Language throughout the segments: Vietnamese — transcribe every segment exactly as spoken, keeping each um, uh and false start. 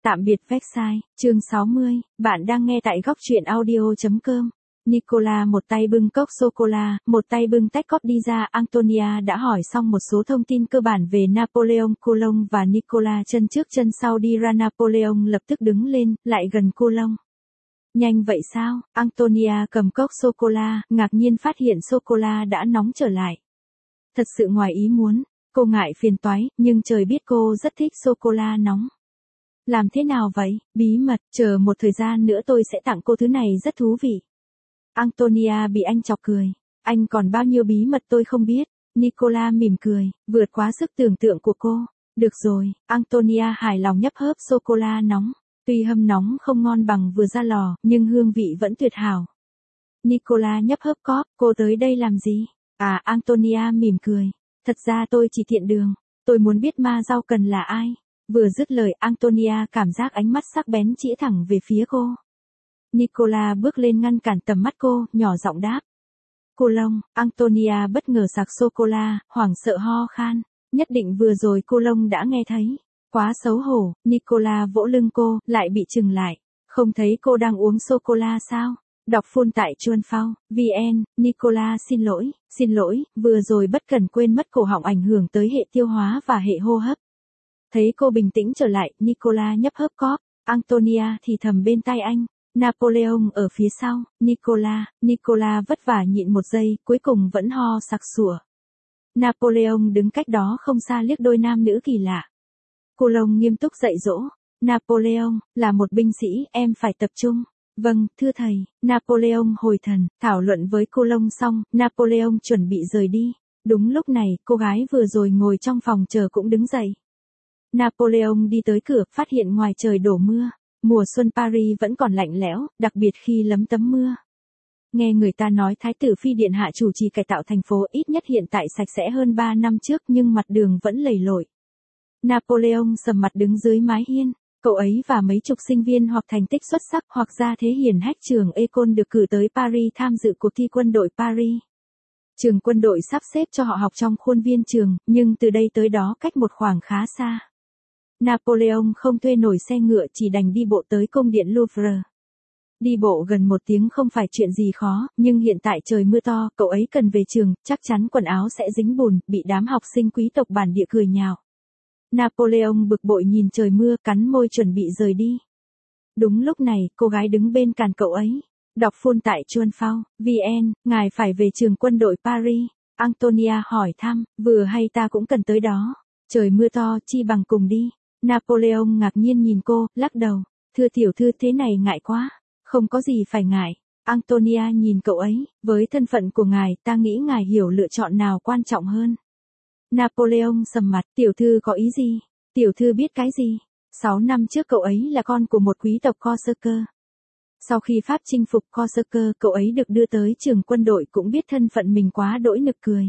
Tạm biệt Versailles, chương sáu mươi, bạn đang nghe tại góc truyện audio chấm com. Nicola một tay bưng cốc sô-cô-la, một tay bưng tách cóp đi ra. Antonia đã hỏi xong một số thông tin cơ bản về Napoleon Coulon và Nicola chân trước chân sau đi ra. Napoleon lập tức đứng lên, lại gần Coulon. Nhanh vậy sao? Antonia cầm cốc sô-cô-la, ngạc nhiên phát hiện sô-cô-la đã nóng trở lại. Thật sự ngoài ý muốn, cô ngại phiền toái, nhưng trời biết cô rất thích sô-cô-la nóng. Làm thế nào vậy? Bí mật, chờ một thời gian nữa tôi sẽ tặng cô thứ này rất thú vị. Antonia bị anh chọc cười. Anh còn bao nhiêu bí mật tôi không biết. Nicola mỉm cười, vượt quá sức tưởng tượng của cô. Được rồi, Antonia hài lòng nhấp hớp sô-cô-la nóng. Tuy hâm nóng không ngon bằng vừa ra lò, nhưng hương vị vẫn tuyệt hảo. Nicola nhấp hớp cóp, cô tới đây làm gì? À, Antonia mỉm cười. Thật ra tôi chỉ tiện đường. Tôi muốn biết ma rau cần là ai. Vừa dứt lời, Antonia cảm giác ánh mắt sắc bén chĩa thẳng về phía cô. Nicola bước lên ngăn cản tầm mắt cô, nhỏ giọng đáp. Coulon. Antonia bất ngờ sặc sô-cô-la, hoảng sợ ho khan. Nhất định vừa rồi Coulon đã nghe thấy. Quá xấu hổ, Nicola vỗ lưng cô, lại bị chừng lại. Không thấy cô đang uống sô-cô-la sao? Đọc full tại chuan phao, vn, Nicola xin lỗi, xin lỗi, vừa rồi bất cẩn quên mất cổ họng ảnh hưởng tới hệ tiêu hóa và hệ hô hấp. Thấy cô bình tĩnh trở lại, Nicola nhấp hớp cóp, Antonia thì thầm bên tai anh. Napoleon ở phía sau, Nicola, Nicola vất vả nhịn một giây, cuối cùng vẫn ho sặc sủa. Napoleon đứng cách đó không xa liếc đôi nam nữ kỳ lạ. Coulon nghiêm túc dạy dỗ. Napoleon, là một binh sĩ, em phải tập trung. Vâng, thưa thầy. Napoleon hồi thần, thảo luận với Coulon xong, Napoleon chuẩn bị rời đi. Đúng lúc này, cô gái vừa rồi ngồi trong phòng chờ cũng đứng dậy. Napoleon đi tới cửa, phát hiện ngoài trời đổ mưa. Mùa xuân Paris vẫn còn lạnh lẽo, đặc biệt khi lấm tấm mưa. Nghe người ta nói Thái tử Phi Điện Hạ chủ trì cải tạo thành phố ít nhất hiện tại sạch sẽ hơn ba năm trước nhưng mặt đường vẫn lầy lội. Napoleon sầm mặt đứng dưới mái hiên. Cậu ấy và mấy chục sinh viên hoặc thành tích xuất sắc hoặc ra thế hiển hách trường École được cử tới Paris tham dự cuộc thi quân đội Paris. Trường quân đội sắp xếp cho họ học trong khuôn viên trường, nhưng từ đây tới đó cách một khoảng khá xa. Napoleon không thuê nổi xe ngựa chỉ đành đi bộ tới cung điện Louvre. Đi bộ gần một tiếng không phải chuyện gì khó, nhưng hiện tại trời mưa to, cậu ấy cần về trường, chắc chắn quần áo sẽ dính bùn, bị đám học sinh quý tộc bản địa cười nhạo. Napoleon bực bội nhìn trời mưa, cắn môi chuẩn bị rời đi. Đúng lúc này, cô gái đứng bên cạnh cậu ấy. Đọc full tại chuan phao, vn, ngài phải về trường quân đội Paris. Antonia hỏi thăm, vừa hay ta cũng cần tới đó. Trời mưa to, chi bằng cùng đi. Napoleon ngạc nhiên nhìn cô, lắc đầu. Thưa tiểu thư, thế này ngại quá. Không có gì phải ngại. Antonia nhìn cậu ấy, với thân phận của ngài, ta nghĩ ngài hiểu lựa chọn nào quan trọng hơn. Napoleon sầm mặt, tiểu thư có ý gì? Tiểu thư biết cái gì? Sáu năm trước cậu ấy là con của một quý tộc Corsica. Sau khi Pháp chinh phục Corsica, cậu ấy được đưa tới trường quân đội cũng biết thân phận mình quá đỗi nực cười.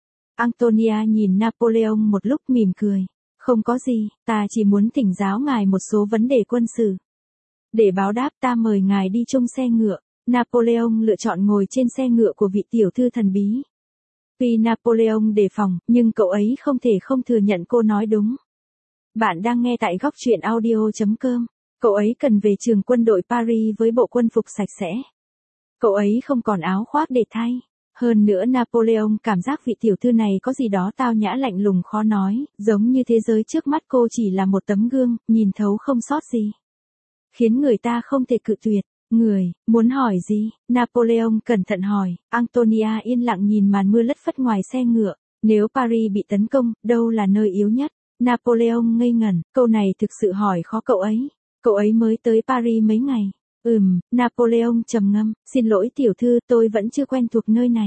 Antonia nhìn Napoleon một lúc mỉm cười. Không có gì, ta chỉ muốn thỉnh giáo ngài một số vấn đề quân sự. Để báo đáp ta mời ngài đi chung xe ngựa. Napoleon lựa chọn ngồi trên xe ngựa của vị tiểu thư thần bí. Tuy Napoleon đề phòng, nhưng cậu ấy không thể không thừa nhận cô nói đúng. Bạn đang nghe tại góc truyện audio chấm com. Cậu ấy cần về trường quân đội Paris với bộ quân phục sạch sẽ. Cậu ấy không còn áo khoác để thay. Hơn nữa Napoleon cảm giác vị tiểu thư này có gì đó tao nhã lạnh lùng khó nói, giống như thế giới trước mắt cô chỉ là một tấm gương, nhìn thấu không sót gì. Khiến người ta không thể cự tuyệt. Người, muốn hỏi gì? Napoleon cẩn thận hỏi. Antonia yên lặng nhìn màn mưa lất phất ngoài xe ngựa. Nếu Paris bị tấn công, đâu là nơi yếu nhất? Napoleon ngây ngẩn, câu này thực sự hỏi khó cậu ấy. Cậu ấy mới tới Paris mấy ngày. Ừm, Napoleon trầm ngâm, xin lỗi tiểu thư, tôi vẫn chưa quen thuộc nơi này.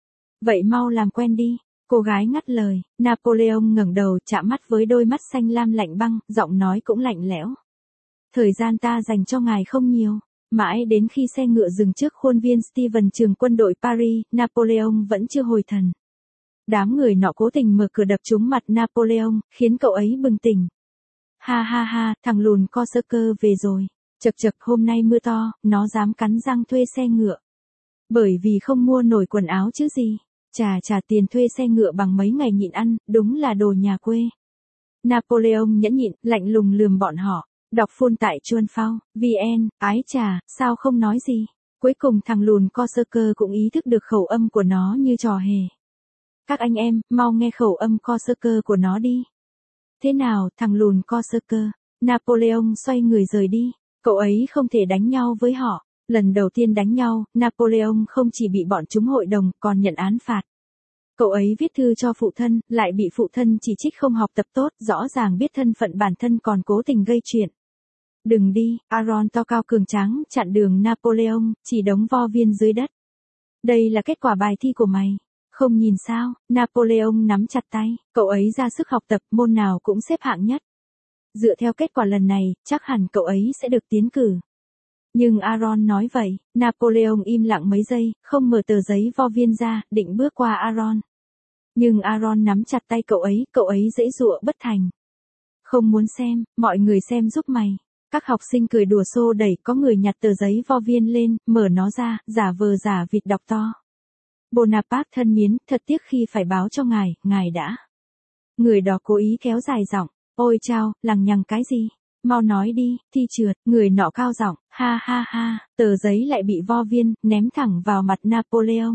Vậy mau làm quen đi. Cô gái ngắt lời. Napoleon ngẩng đầu chạm mắt với đôi mắt xanh lam lạnh băng, giọng nói cũng lạnh lẽo. Thời gian ta dành cho ngài không nhiều. Mãi đến khi xe ngựa dừng trước khuôn viên Steven trường quân đội Paris, Napoleon vẫn chưa hồi thần. Đám người nọ cố tình mở cửa đập trúng mặt Napoleon, khiến cậu ấy bừng tỉnh. Ha ha ha, thằng lùn Corsica về rồi. Chật chật, hôm nay mưa to, nó dám cắn răng thuê xe ngựa. Bởi vì không mua nổi quần áo chứ gì. Chà chà, tiền thuê xe ngựa bằng mấy ngày nhịn ăn, đúng là đồ nhà quê. Napoleon nhẫn nhịn, lạnh lùng lườm bọn họ. Đọc full tại chuan phao, vn, ái chà, sao không nói gì. Cuối cùng thằng lùn Corsair cũng ý thức được khẩu âm của nó như trò hề. Các anh em, mau nghe khẩu âm Corsair của nó đi. Thế nào, thằng lùn Corsair? Napoleon xoay người rời đi. Cậu ấy không thể đánh nhau với họ. Lần đầu tiên đánh nhau, Napoleon không chỉ bị bọn chúng hội đồng, còn nhận án phạt. Cậu ấy viết thư cho phụ thân, lại bị phụ thân chỉ trích không học tập tốt, rõ ràng biết thân phận bản thân còn cố tình gây chuyện. Đừng đi, Aaron to cao cường tráng, chặn đường Napoleon, chỉ đống vo viên dưới đất. Đây là kết quả bài thi của mày. Không nhìn sao, Napoleon nắm chặt tay, cậu ấy ra sức học tập, môn nào cũng xếp hạng nhất. Dựa theo kết quả lần này, chắc hẳn cậu ấy sẽ được tiến cử. Nhưng Aaron nói vậy, Napoleon im lặng mấy giây, không mở tờ giấy vo viên ra, định bước qua Aaron. Nhưng Aaron nắm chặt tay cậu ấy, cậu ấy giãy giụa bất thành. Không muốn xem, mọi người xem giúp mày. Các học sinh cười đùa xô đẩy, có người nhặt tờ giấy vo viên lên, mở nó ra, giả vờ giả vịt đọc to. Bonaparte thân mến, thật tiếc khi phải báo cho ngài, ngài đã. Người đó cố ý kéo dài giọng, ôi chao, lằng nhằng cái gì? Mau nói đi, thi trượt, người nọ cao giọng, ha ha ha, tờ giấy lại bị vo viên, ném thẳng vào mặt Napoleon.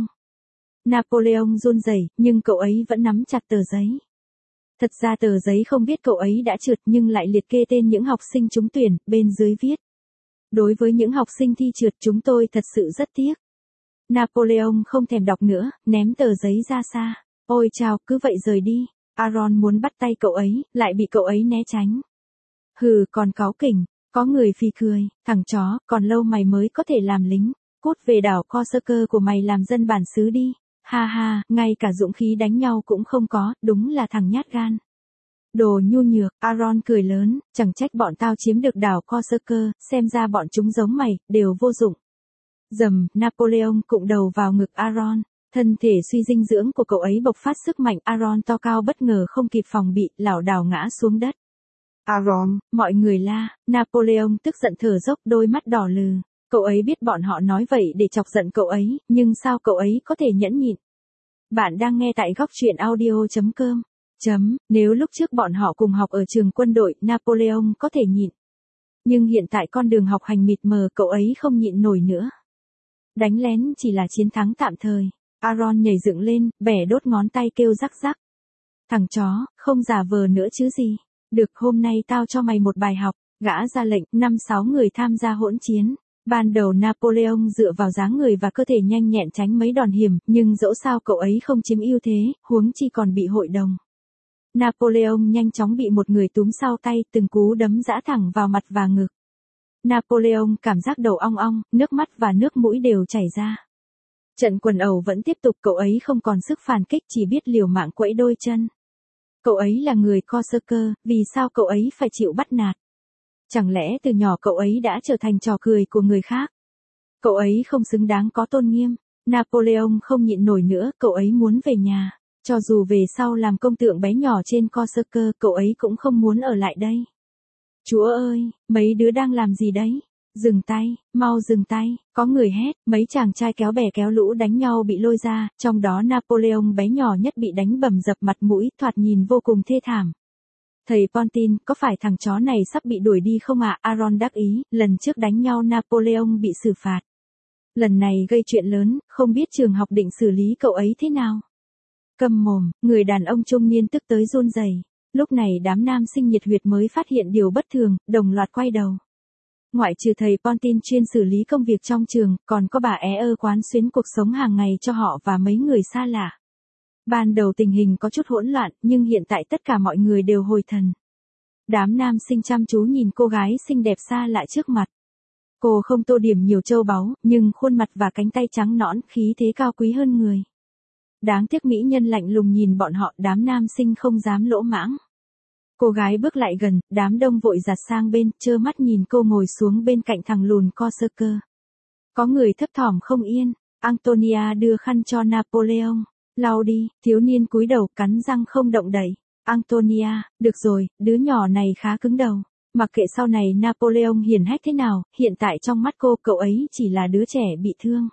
Napoleon run rẩy, nhưng cậu ấy vẫn nắm chặt tờ giấy. Thật ra tờ giấy không biết cậu ấy đã trượt nhưng lại liệt kê tên những học sinh trúng tuyển, bên dưới viết. Đối với những học sinh thi trượt chúng tôi thật sự rất tiếc. Napoleon không thèm đọc nữa, ném tờ giấy ra xa. Ôi chao, cứ vậy rời đi. Aaron muốn bắt tay cậu ấy, lại bị cậu ấy né tránh. Hừ, còn cáu kỉnh, có người phì cười, thằng chó, còn lâu mày mới có thể làm lính. Cút về đảo Corsica của mày làm dân bản xứ đi. Ha ha, ngay cả dũng khí đánh nhau cũng không có, đúng là thằng nhát gan. Đồ nhu nhược, Aaron cười lớn, chẳng trách bọn tao chiếm được đảo Corsica, xem ra bọn chúng giống mày, đều vô dụng. Dầm, Napoleon cụng đầu vào ngực Aaron, thân thể suy dinh dưỡng của cậu ấy bộc phát sức mạnh, Aaron to cao bất ngờ không kịp phòng bị, lảo đảo ngã xuống đất. Aaron, mọi người la, Napoleon tức giận thở dốc, đôi mắt đỏ lừ. Cậu ấy biết bọn họ nói vậy để chọc giận cậu ấy, nhưng sao cậu ấy có thể nhẫn nhịn? Bạn đang nghe tại góc truyện audio chấm com. Chấm, nếu lúc trước bọn họ cùng học ở trường quân đội, Napoleon có thể nhịn. Nhưng hiện tại con đường học hành mịt mờ, cậu ấy không nhịn nổi nữa. Đánh lén chỉ là chiến thắng tạm thời. Aaron nhảy dựng lên, bẻ đốt ngón tay kêu rắc rắc. Thằng chó, không giả vờ nữa chứ gì. Được, hôm nay tao cho mày một bài học. Gã ra lệnh, năm sáu người tham gia hỗn chiến. Ban đầu Napoleon dựa vào dáng người và cơ thể nhanh nhẹn tránh mấy đòn hiểm, nhưng dẫu sao cậu ấy không chiếm ưu thế, huống chi còn bị hội đồng. Napoleon nhanh chóng bị một người túm sau tay, từng cú đấm giã thẳng vào mặt và ngực. Napoleon cảm giác đầu ong ong, nước mắt và nước mũi đều chảy ra. Trận quần ẩu vẫn tiếp tục, cậu ấy không còn sức phản kích, chỉ biết liều mạng quẫy đôi chân. Cậu ấy là người Corsica, vì sao cậu ấy phải chịu bắt nạt? Chẳng lẽ từ nhỏ cậu ấy đã trở thành trò cười của người khác? Cậu ấy không xứng đáng có tôn nghiêm. Napoleon không nhịn nổi nữa, cậu ấy muốn về nhà. Cho dù về sau làm công tượng bé nhỏ trên Corsica, cậu ấy cũng không muốn ở lại đây. Chúa ơi, mấy đứa đang làm gì đấy? Dừng tay, mau dừng tay, có người hét, mấy chàng trai kéo bè kéo lũ đánh nhau bị lôi ra, trong đó Napoleon bé nhỏ nhất bị đánh bầm dập mặt mũi, thoạt nhìn vô cùng thê thảm. Thầy Pontin, có phải thằng chó này sắp bị đuổi đi không ạ? À? Aaron đắc ý, lần trước đánh nhau Napoleon bị xử phạt. Lần này gây chuyện lớn, không biết trường học định xử lý cậu ấy thế nào? Câm mồm, người đàn ông trung niên tức tới run rẩy. Lúc này đám nam sinh nhiệt huyệt mới phát hiện điều bất thường, đồng loạt quay đầu. Ngoại trừ thầy Pontin chuyên xử lý công việc trong trường, còn có bà é ơ quán xuyến cuộc sống hàng ngày cho họ và mấy người xa lạ. Ban đầu tình hình có chút hỗn loạn, nhưng hiện tại tất cả mọi người đều hồi thần. Đám nam sinh chăm chú nhìn cô gái xinh đẹp xa lạ trước mặt. Cô không tô điểm nhiều châu báu, nhưng khuôn mặt và cánh tay trắng nõn, khí thế cao quý hơn người. Đáng tiếc mỹ nhân lạnh lùng nhìn bọn họ, đám nam sinh không dám lỗ mãng. Cô gái bước lại gần, đám đông vội giặt sang bên, trơ mắt nhìn cô ngồi xuống bên cạnh thằng lùn Corsica. Có người thấp thỏm không yên, Antonia đưa khăn cho Napoleon. Lau đi, thiếu niên cúi đầu, cắn răng không động đậy. Antonia, được rồi, đứa nhỏ này khá cứng đầu. Mặc kệ sau này Napoleon hiển hách thế nào, hiện tại trong mắt cô, cậu ấy chỉ là đứa trẻ bị thương.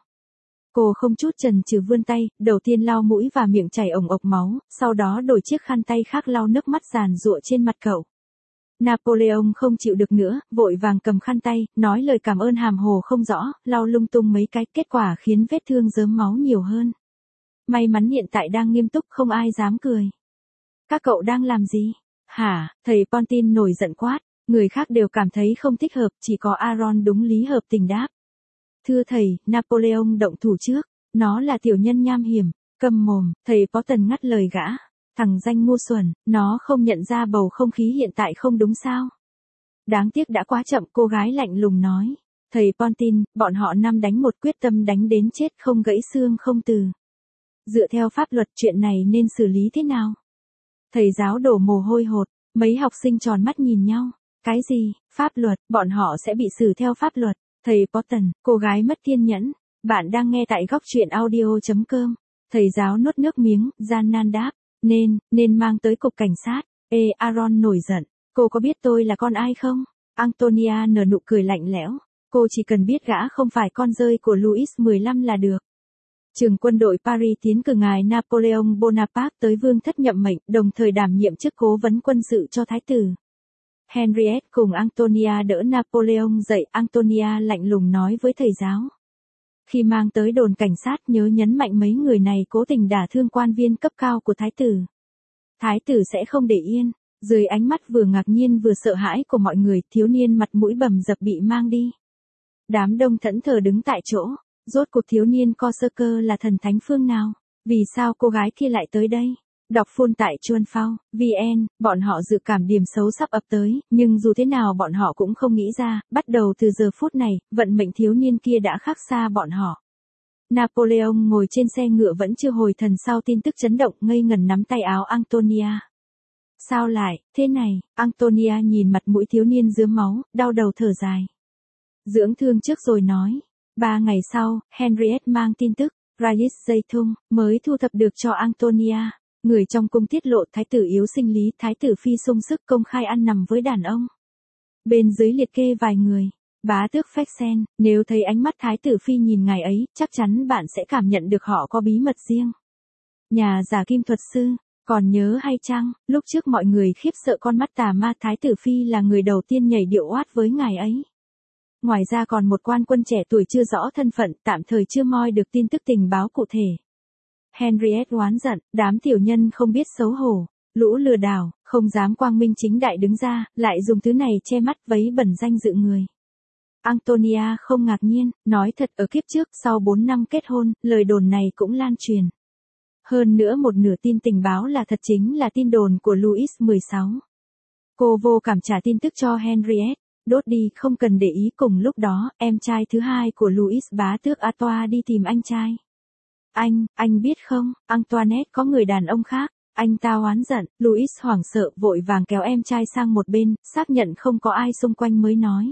Cô không chút chần chừ vươn tay, đầu tiên lau mũi và miệng chảy ồng ộc máu, sau đó đổi chiếc khăn tay khác lau nước mắt giàn giụa trên mặt cậu. Napoleon không chịu được nữa, vội vàng cầm khăn tay, nói lời cảm ơn hàm hồ không rõ, lau lung tung mấy cái, kết quả khiến vết thương rớm máu nhiều hơn. May mắn hiện tại đang nghiêm túc không ai dám cười. Các cậu đang làm gì? Hả? Thầy Pontin nổi giận quát, người khác đều cảm thấy không thích hợp, chỉ có Aaron đúng lý hợp tình đáp. Thưa thầy, Napoleon động thủ trước, nó là tiểu nhân nham hiểm, câm mồm, thầy Potten ngắt lời gã. Thằng danh ngu xuẩn, nó không nhận ra bầu không khí hiện tại không đúng sao? Đáng tiếc đã quá chậm, cô gái lạnh lùng nói. Thầy Pontin, bọn họ năm đánh một quyết tâm đánh đến chết không gãy xương không từ. Dựa theo pháp luật chuyện này nên xử lý thế nào? Thầy giáo đổ mồ hôi hột, mấy học sinh tròn mắt nhìn nhau. Cái gì, pháp luật, bọn họ sẽ bị xử theo pháp luật. Thầy Potten, cô gái mất kiên nhẫn. Bạn đang nghe tại góc truyện audio.com. Thầy giáo nuốt nước miếng, gian nan đáp. Nên, nên mang tới cục cảnh sát. Ê, Aaron nổi giận. Cô có biết tôi là con ai không? Antonia nở nụ cười lạnh lẽo. Cô chỉ cần biết gã không phải con rơi của Louis mười lăm là được. Trường quân đội Paris tiến cử ngài Napoleon Bonaparte tới vương thất nhậm mệnh, đồng thời đảm nhiệm chức cố vấn quân sự cho thái tử. Henriette cùng Antonia đỡ Napoleon dậy, Antonia lạnh lùng nói với thầy giáo. Khi mang tới đồn cảnh sát nhớ nhấn mạnh mấy người này cố tình đả thương quan viên cấp cao của thái tử. Thái tử sẽ không để yên. Dưới ánh mắt vừa ngạc nhiên vừa sợ hãi của mọi người, thiếu niên mặt mũi bầm dập bị mang đi. Đám đông thẫn thờ đứng tại chỗ. Rốt cuộc thiếu niên Corsica là thần thánh phương nào? Vì sao cô gái kia lại tới đây? Đọc full tại chuan phao chấm vn, bọn họ dự cảm điểm xấu sắp ập tới, nhưng dù thế nào bọn họ cũng không nghĩ ra, bắt đầu từ giờ phút này, vận mệnh thiếu niên kia đã khác xa bọn họ. Napoleon ngồi trên xe ngựa vẫn chưa hồi thần sau tin tức chấn động, ngây ngần nắm tay áo Antonia. Sao lại, thế này? Antonia nhìn mặt mũi thiếu niên rướm máu, đau đầu thở dài. Dưỡng thương trước rồi nói. Ba ngày sau, Henriette mang tin tức, Railis dây thun, mới thu thập được cho Antonia. Người trong cung tiết lộ thái tử yếu sinh lý, thái tử phi sung sức công khai ăn nằm với đàn ông. Bên dưới liệt kê vài người. Bá tước Fexen, nếu thấy ánh mắt thái tử phi nhìn ngài ấy, chắc chắn bạn sẽ cảm nhận được họ có bí mật riêng. Nhà giả kim thuật sư, còn nhớ hay chăng, lúc trước mọi người khiếp sợ con mắt tà ma, thái tử phi là người đầu tiên nhảy điệu oát với ngài ấy. Ngoài ra còn một quan quân trẻ tuổi chưa rõ thân phận, tạm thời chưa moi được tin tức tình báo cụ thể. Henriette oán giận, đám tiểu nhân không biết xấu hổ, lũ lừa đảo, không dám quang minh chính đại đứng ra, lại dùng thứ này che mắt vấy bẩn danh dự người. Antonia không ngạc nhiên, nói thật ở kiếp trước, sau bốn năm kết hôn, lời đồn này cũng lan truyền. Hơn nữa một nửa tin tình báo là thật, chính là tin đồn của Louis mười sáu. Cô vô cảm trả tin tức cho Henriette. Đốt đi, không cần để ý. Cùng lúc đó, em trai thứ hai của Louis bá tước Artois đi tìm anh trai. Anh, anh biết không, Antoinette có người đàn ông khác. Anh ta oán giận, Louis hoảng sợ, vội vàng kéo em trai sang một bên, xác nhận không có ai xung quanh mới nói.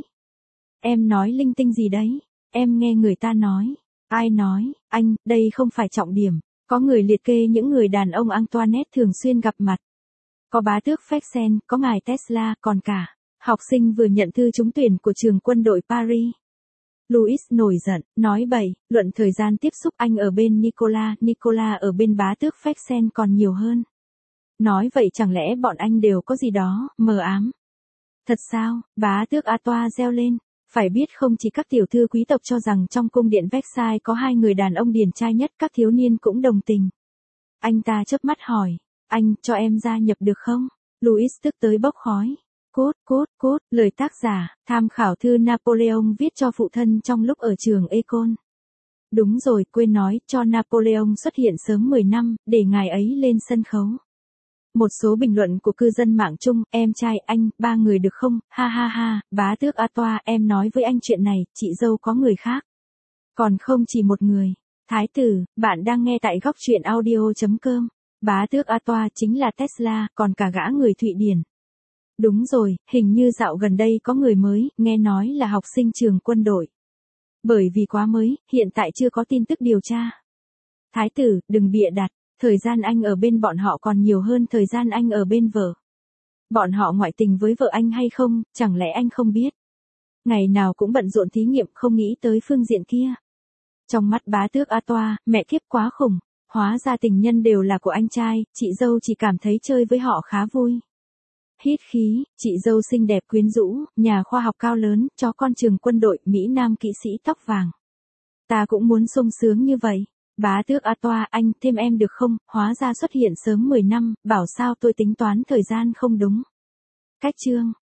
Em nói linh tinh gì đấy? Em nghe người ta nói. Ai nói? Anh, đây không phải trọng điểm. Có người liệt kê những người đàn ông Antoinette thường xuyên gặp mặt. Có bá tước Fexen, có ngài Tesla, còn cả học sinh vừa nhận thư trúng tuyển của trường quân đội Paris. Louis nổi giận, nói bậy, luận thời gian tiếp xúc anh ở bên Nicola, Nicola ở bên bá tước Fexen còn nhiều hơn. Nói vậy chẳng lẽ bọn anh đều có gì đó, mờ ám. Thật sao, bá tước Artois reo lên. Phải biết không chỉ các tiểu thư quý tộc cho rằng trong cung điện Versailles có hai người đàn ông điển trai nhất, các thiếu niên cũng đồng tình. Anh ta chớp mắt hỏi, anh, cho em gia nhập được không? Louis tức tới bốc khói. Cốt, cốt, cốt, lời tác giả, tham khảo thư Napoleon viết cho phụ thân trong lúc ở trường École. Đúng rồi, quên nói, cho Napoleon xuất hiện sớm mười năm, để ngài ấy lên sân khấu. Một số bình luận của cư dân mạng chung, em trai anh, ba người được không, ha ha ha, bá tước Artois, em nói với anh chuyện này, chị dâu có người khác. Còn không chỉ một người. Thái tử, bạn đang nghe tại góc truyện audio.com. Bá tước Artois chính là Tesla, còn cả gã người Thụy Điển. Đúng rồi, hình như dạo gần đây có người mới, nghe nói là học sinh trường quân đội. Bởi vì quá mới, hiện tại chưa có tin tức điều tra. Thái tử, đừng bịa đặt, thời gian anh ở bên bọn họ còn nhiều hơn thời gian anh ở bên vợ. Bọn họ ngoại tình với vợ anh hay không, chẳng lẽ anh không biết? Ngày nào cũng bận rộn thí nghiệm, không nghĩ tới phương diện kia. Trong mắt bá tước Artois, mẹ kiếp quá khủng, hóa ra tình nhân đều là của anh trai, chị dâu chỉ cảm thấy chơi với họ khá vui. hít khí, chị dâu xinh đẹp quyến rũ, nhà khoa học cao lớn, chó con trường quân đội, Mỹ Nam kỵ sĩ tóc vàng. Ta cũng muốn sung sướng như vậy. Bá tước A Toa, anh thêm em được không, hóa ra xuất hiện sớm mười năm, bảo sao tôi tính toán thời gian không đúng. Cách chương.